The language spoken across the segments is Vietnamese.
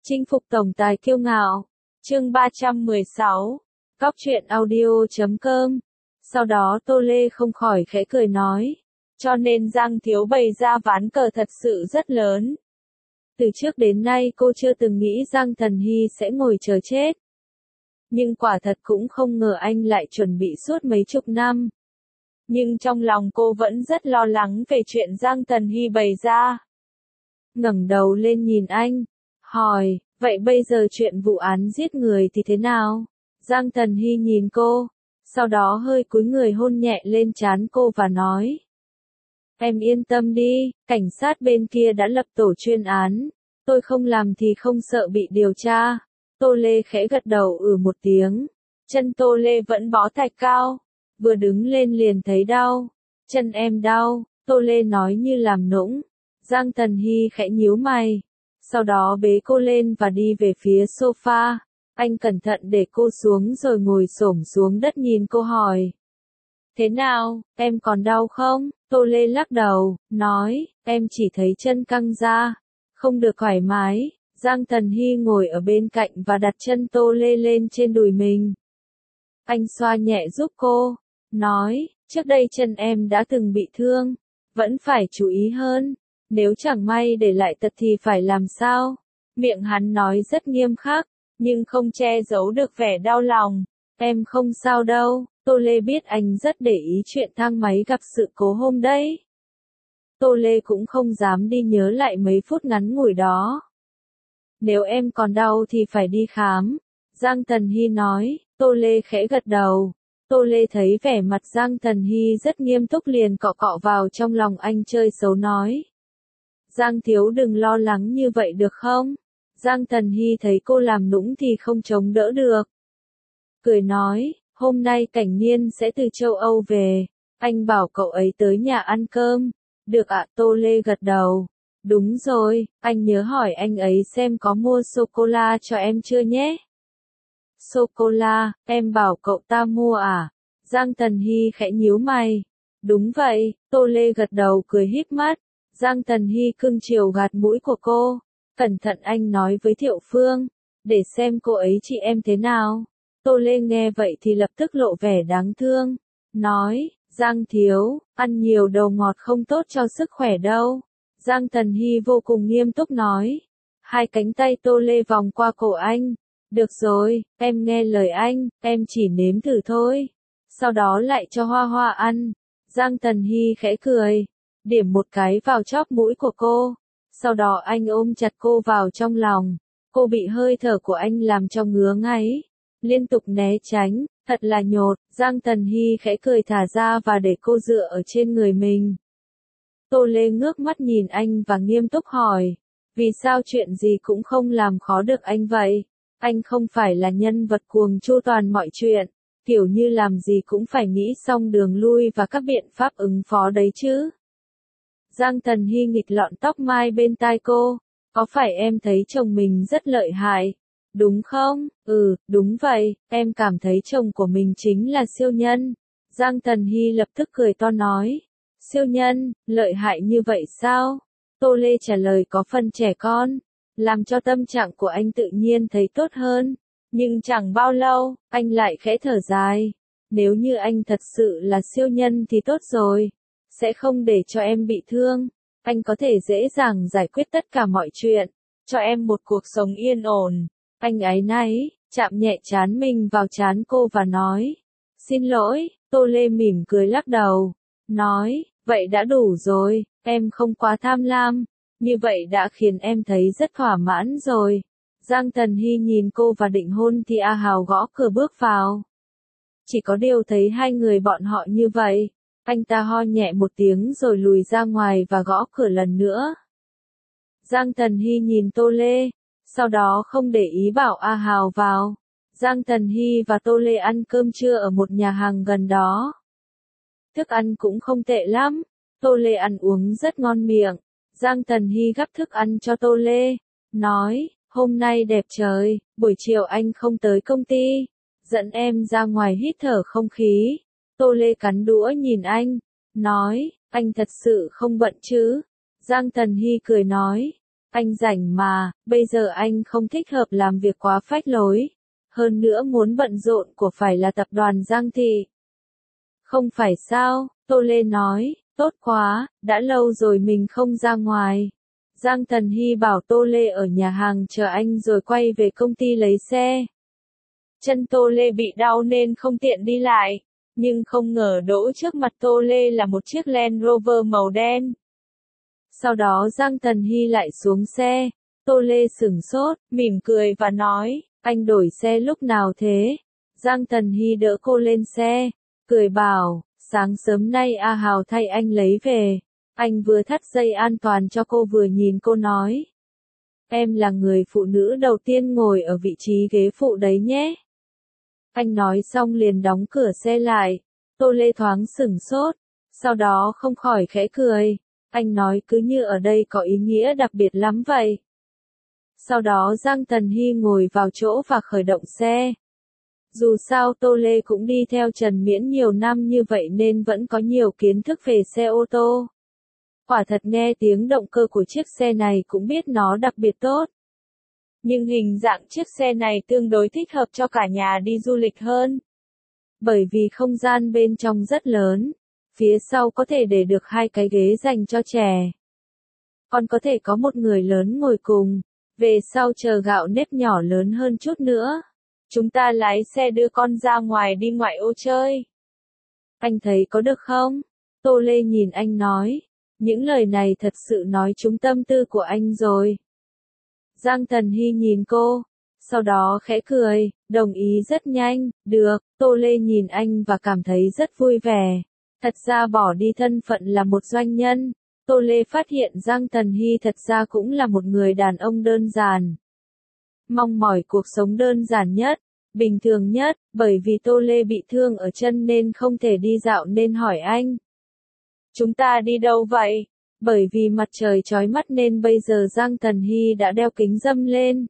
Chinh phục tổng tài kiêu ngạo. Chương 316. Cóc truyện audio.com. Sau đó Tô Lê không khỏi khẽ cười nói. Cho nên Giang Thiếu bày ra ván cờ thật sự rất lớn. Từ trước đến nay cô chưa từng nghĩ Giang Thần Hy sẽ ngồi chờ chết. Nhưng quả thật cũng không ngờ anh lại chuẩn bị suốt mấy chục năm. Nhưng trong lòng cô vẫn rất lo lắng về chuyện Giang Thần Hy bày ra. Ngẩng đầu lên nhìn anh, hỏi, vậy bây giờ chuyện vụ án giết người thì thế nào? Giang Thần Hy nhìn cô, sau đó hơi cúi người hôn nhẹ lên trán cô và nói. Em yên tâm đi, cảnh sát bên kia đã lập tổ chuyên án, tôi không làm thì không sợ bị điều tra. Tô Lê khẽ gật đầu một tiếng, chân Tô Lê vẫn bó thạch cao, vừa đứng lên liền thấy đau, chân em đau, Tô Lê nói như làm nũng. Giang Thần Hy khẽ nhíu mày, sau đó bế cô lên và đi về phía sofa. Anh cẩn thận để cô xuống rồi ngồi xổm xuống đất nhìn cô hỏi. Thế nào, em còn đau không? Tô Lê lắc đầu, nói, em chỉ thấy chân căng ra, không được thoải mái. Giang Thần Hy ngồi ở bên cạnh và đặt chân Tô Lê lên trên đùi mình. Anh xoa nhẹ giúp cô, nói, trước đây chân em đã từng bị thương, vẫn phải chú ý hơn. Nếu chẳng may để lại tật thì phải làm sao? Miệng hắn nói rất nghiêm khắc, nhưng không che giấu được vẻ đau lòng. Em không sao đâu, Tô Lê biết anh rất để ý chuyện thang máy gặp sự cố hôm đấy. Tô Lê cũng không dám đi nhớ lại mấy phút ngắn ngủi đó. Nếu em còn đau thì phải đi khám. Giang Thần Hy nói, Tô Lê khẽ gật đầu. Tô Lê thấy vẻ mặt Giang Thần Hy rất nghiêm túc liền cọ cọ vào trong lòng anh chơi xấu nói. Giang Thiếu đừng lo lắng như vậy được không? Giang Thần Hy thấy cô làm nũng thì không chống đỡ được. Cười nói, hôm nay Cảnh Niên sẽ từ châu Âu về, anh bảo cậu ấy tới nhà ăn cơm. Được ạ, Tô Lê gật đầu. Đúng rồi, anh nhớ hỏi anh ấy xem có mua sô-cô-la cho em chưa nhé? Sô-cô-la, em bảo cậu ta mua à? Giang Thần Hy khẽ nhíu mày. Đúng vậy, Tô Lê gật đầu cười híp mắt. Giang Thần Hy cưng chiều gạt mũi của cô. Cẩn thận anh nói với Thiệu Phương, để xem cô ấy chị em thế nào. Tô Lê nghe vậy thì lập tức lộ vẻ đáng thương. Nói, Giang Thiếu, ăn nhiều đồ ngọt không tốt cho sức khỏe đâu. Giang Thần Hy vô cùng nghiêm túc nói. Hai cánh tay Tô Lê vòng qua cổ anh. Được rồi, em nghe lời anh, em chỉ nếm thử thôi. Sau đó lại cho Hoa Hoa ăn. Giang Thần Hy khẽ cười, điểm một cái vào chóp mũi của cô. Sau đó anh ôm chặt cô vào trong lòng. Cô bị hơi thở của anh làm cho ngứa ngáy, liên tục né tránh, thật là nhột. Giang Thần Hy khẽ cười thả ra và để cô dựa ở trên người mình. Tô Lê ngước mắt nhìn anh và nghiêm túc hỏi, vì sao chuyện gì cũng không làm khó được anh vậy? Anh không phải là nhân vật cuồng chu toàn mọi chuyện, kiểu như làm gì cũng phải nghĩ xong đường lui và các biện pháp ứng phó đấy chứ. Giang Thần Hy nghịch lọn tóc mai bên tai cô, có phải em thấy chồng mình rất lợi hại, đúng không? Đúng vậy, em cảm thấy chồng của mình chính là siêu nhân. Giang Thần Hy lập tức cười to nói, siêu nhân, lợi hại như vậy sao? Tô Lê trả lời có phần trẻ con, làm cho tâm trạng của anh tự nhiên thấy tốt hơn. Nhưng chẳng bao lâu, anh lại khẽ thở dài, nếu như anh thật sự là siêu nhân thì tốt rồi. Sẽ không để cho em bị thương, anh có thể dễ dàng giải quyết tất cả mọi chuyện, cho em một cuộc sống yên ổn. Anh áy náy, chạm nhẹ trán mình vào trán cô và nói, xin lỗi. Tô Lê mỉm cười lắc đầu, nói, vậy đã đủ rồi, em không quá tham lam, như vậy đã khiến em thấy rất thỏa mãn rồi. Giang Thần Hy nhìn cô và định hôn thì A Hào gõ cửa bước vào. Chỉ có điều thấy hai người bọn họ như vậy, anh ta ho nhẹ một tiếng rồi lùi ra ngoài và gõ cửa lần nữa. Giang Thần Hy nhìn Tô Lê, sau đó không để ý bảo A Hào vào. Giang Thần Hy và Tô Lê ăn cơm trưa ở một nhà hàng gần đó. Thức ăn cũng không tệ lắm, Tô Lê ăn uống rất ngon miệng. Giang Thần Hy gắp thức ăn cho Tô Lê, nói, hôm nay đẹp trời, buổi chiều anh không tới công ty, dẫn em ra ngoài hít thở không khí. Tô Lê cắn đũa nhìn anh, nói, anh thật sự không bận chứ? Giang Thần Hy cười nói, Anh rảnh mà, bây giờ anh không thích hợp làm việc quá phách lối. Hơn nữa muốn bận rộn của phải là tập đoàn Giang Thị. Không phải sao, Tô Lê nói, tốt quá, đã lâu rồi mình không ra ngoài. Giang Thần Hy bảo Tô Lê ở nhà hàng chờ anh rồi quay về công ty lấy xe. Chân Tô Lê bị đau nên không tiện đi lại, nhưng không ngờ đỗ trước mặt Tô Lê là một chiếc Land Rover màu đen. Sau đó Giang Thần Hy lại xuống xe, Tô Lê sửng sốt, mỉm cười và nói, anh đổi xe lúc nào thế? Giang Thần Hy đỡ cô lên xe, cười bảo, sáng sớm nay A Hào thay anh lấy về. Anh vừa thắt dây an toàn cho cô vừa nhìn cô nói. Em là người phụ nữ đầu tiên ngồi ở vị trí ghế phụ đấy nhé. Anh nói xong liền đóng cửa xe lại. Tô Lê thoáng sửng sốt, sau đó không khỏi khẽ cười. Anh nói cứ như ở đây có ý nghĩa đặc biệt lắm vậy. Sau đó Giang Thần Hy ngồi vào chỗ và khởi động xe. Dù sao Tô Lê cũng đi theo Trần Miễn nhiều năm như vậy nên vẫn có nhiều kiến thức về xe ô tô. Quả thật nghe tiếng động cơ của chiếc xe này cũng biết nó đặc biệt tốt. Nhưng hình dạng chiếc xe này tương đối thích hợp cho cả nhà đi du lịch hơn. Bởi vì không gian bên trong rất lớn, phía sau có thể để được 2 cái ghế dành cho trẻ. Còn có thể có một người lớn ngồi cùng, về sau chờ gạo nếp nhỏ lớn hơn chút nữa. Chúng ta lái xe đưa con ra ngoài đi ngoại ô chơi. Anh thấy có được không? Tô Lê nhìn anh nói. Những lời này thật sự nói trúng tâm tư của anh rồi. Giang Thần Hy nhìn cô, sau đó khẽ cười, đồng ý rất nhanh, được, Tô Lê nhìn anh và cảm thấy rất vui vẻ. Thật ra bỏ đi thân phận là một doanh nhân, Tô Lê phát hiện Giang Thần Hy thật ra cũng là một người đàn ông đơn giản. Mong mỏi cuộc sống đơn giản nhất, bình thường nhất, bởi vì Tô Lê bị thương ở chân nên không thể đi dạo nên hỏi anh. Chúng ta đi đâu vậy? Bởi vì mặt trời chói mắt nên bây giờ Giang Thần Hy đã đeo kính râm lên.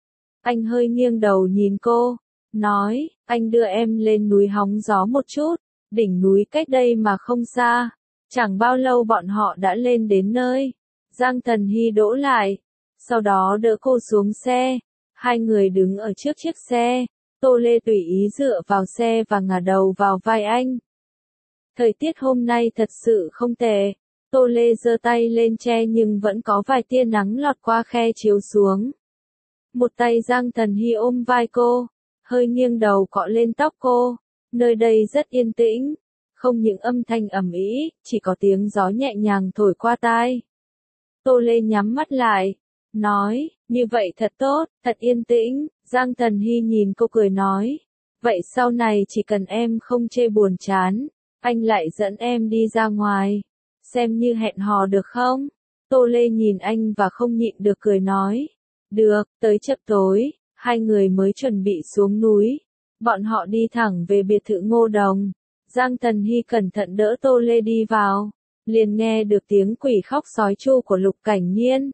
Anh hơi nghiêng đầu nhìn cô, nói, anh đưa em lên núi hóng gió một chút, đỉnh núi cách đây mà không xa. Chẳng bao lâu bọn họ đã lên đến nơi. Giang Thần Hy đỗ lại, sau đó đỡ cô xuống xe. Hai người đứng ở trước chiếc xe, Tô Lê tùy ý dựa vào xe và ngả đầu vào vai anh. Thời tiết hôm nay thật sự không tệ. Tô Lê giơ tay lên che nhưng vẫn có vài tia nắng lọt qua khe chiếu xuống. Một tay Giang Thần Hy ôm vai cô, hơi nghiêng đầu cọ lên tóc cô. Nơi đây rất yên tĩnh, không những âm thanh ầm ĩ, chỉ có tiếng gió nhẹ nhàng thổi qua tai. Tô Lê nhắm mắt lại, nói, như vậy thật tốt, thật yên tĩnh. Giang Thần Hy nhìn cô cười nói, vậy sau này chỉ cần em không chê buồn chán, anh lại dẫn em đi ra ngoài, xem như hẹn hò được không? Tô Lê nhìn anh và không nhịn được cười nói, được, tới chập tối, hai người mới chuẩn bị xuống núi. Bọn họ đi thẳng về biệt thự Ngô Đồng. Giang Thần Hy cẩn thận đỡ Tô Lê đi vào, liền nghe được tiếng quỷ khóc sói tru của Lục Cảnh Nhiên.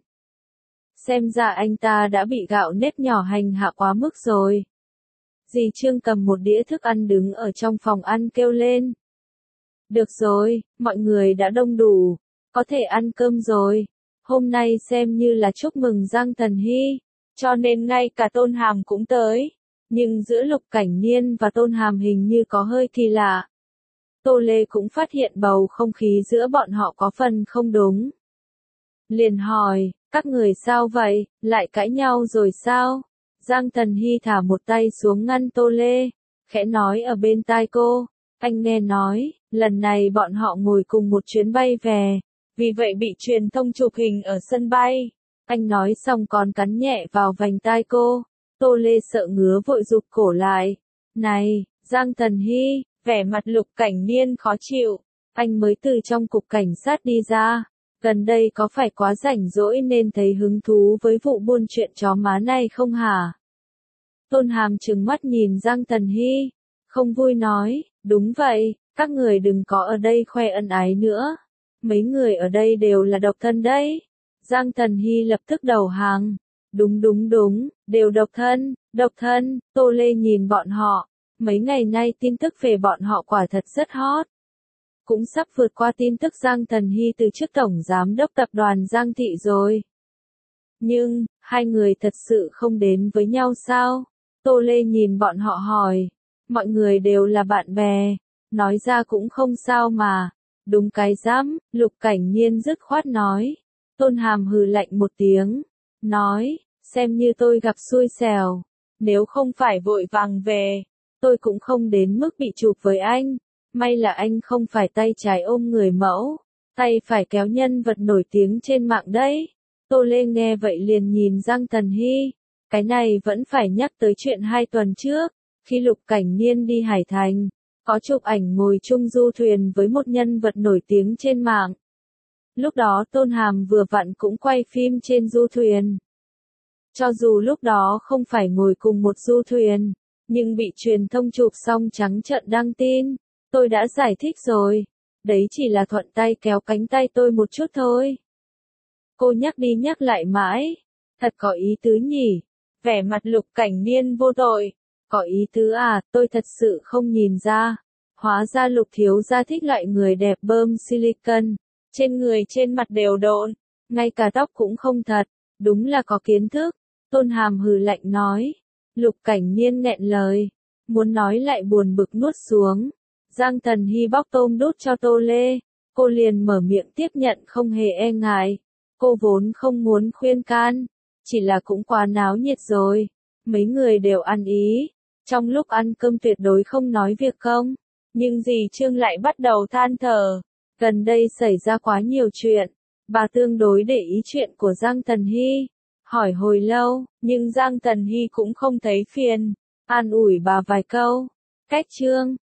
Xem ra anh ta đã bị gạo nếp nhỏ hành hạ quá mức rồi. Dì Trương cầm một đĩa thức ăn đứng ở trong phòng ăn kêu lên. Được rồi, mọi người đã đông đủ, có thể ăn cơm rồi. Hôm nay xem như là chúc mừng Giang Thần Hy, cho nên ngay cả Tôn Hàm cũng tới. Nhưng giữa Lục Cảnh Niên và Tôn Hàm hình như có hơi kỳ lạ. Tô Lê cũng phát hiện bầu không khí giữa bọn họ có phần không đúng. Liền hỏi, các người sao vậy, lại cãi nhau rồi sao? Giang Thần Hy thả một tay xuống ngăn Tô Lê, khẽ nói ở bên tai cô, anh nghe nói, lần này bọn họ ngồi cùng một chuyến bay về, vì vậy bị truyền thông chụp hình ở sân bay. Anh nói xong còn cắn nhẹ vào vành tai cô. Tô Lê sợ ngứa vội rụt cổ lại. Này, Giang Thần Hy, vẻ mặt Lục Cảnh Niên khó chịu. Anh mới từ trong cục cảnh sát đi ra. Gần đây có phải quá rảnh rỗi nên thấy hứng thú với vụ buôn chuyện chó má này không hả? Tôn Hàm trừng mắt nhìn Giang Thần Hy. Không vui nói, đúng vậy, các người đừng có ở đây khoe ân ái nữa. Mấy người ở đây đều là độc thân đấy. Giang Thần Hy lập tức đầu hàng. Đúng, đều độc thân, Tô Lê nhìn bọn họ. Mấy ngày nay tin tức về bọn họ quả thật rất hot. Cũng sắp vượt qua tin tức Giang Thần Hy từ chức tổng giám đốc tập đoàn Giang Thị rồi. Nhưng, hai người thật sự không đến với nhau sao? Tô Lê nhìn bọn họ hỏi. Mọi người đều là bạn bè. Nói ra cũng không sao mà. Đúng cái dám, Lục Cảnh Nhiên dứt khoát nói. Tôn Hàm hừ lạnh một tiếng. Nói, xem như tôi gặp xui xẻo. Nếu không phải vội vàng về, tôi cũng không đến mức bị chụp với anh. May là anh không phải tay trái ôm người mẫu, tay phải kéo nhân vật nổi tiếng trên mạng đấy. Tô Lê nghe vậy liền nhìn Giang Tần Hy. Cái này vẫn phải nhắc tới chuyện 2 tuần trước, khi Lục Cảnh Nhiên đi Hải Thành, có chụp ảnh ngồi chung du thuyền với một nhân vật nổi tiếng trên mạng. Lúc đó Tôn Hàm vừa vặn cũng quay phim trên du thuyền. Cho dù lúc đó không phải ngồi cùng một du thuyền, nhưng bị truyền thông chụp xong trắng trợn đăng tin, tôi đã giải thích rồi. Đấy chỉ là thuận tay kéo cánh tay tôi một chút thôi. Cô nhắc đi nhắc lại mãi. Thật có ý tứ nhỉ. Vẻ mặt Lục Cảnh Niên vô tội. Có ý tứ à, tôi thật sự không nhìn ra. Hóa ra Lục thiếu gia thích loại người đẹp bơm silicon. Trên người trên mặt đều độn. Ngay cả tóc cũng không thật. Đúng là có kiến thức. Tôn Hàm hừ lạnh nói. Lục Cảnh Niên nghẹn lời. Muốn nói lại buồn bực nuốt xuống. Giang Tần Hy bóc tôm đút cho Tô Lê. Cô liền mở miệng tiếp nhận không hề e ngại. Cô vốn không muốn khuyên can. Chỉ là cũng quá náo nhiệt rồi. Mấy người đều ăn ý. Trong lúc ăn cơm tuyệt đối không nói việc công. Nhưng dì Trương lại bắt đầu than thở. Gần đây xảy ra quá nhiều chuyện. Bà tương đối để ý chuyện của Giang Tần Hy. Hỏi hồi lâu, nhưng Giang Tần Hy cũng không thấy phiền. An ủi bà vài câu. Cách Trương,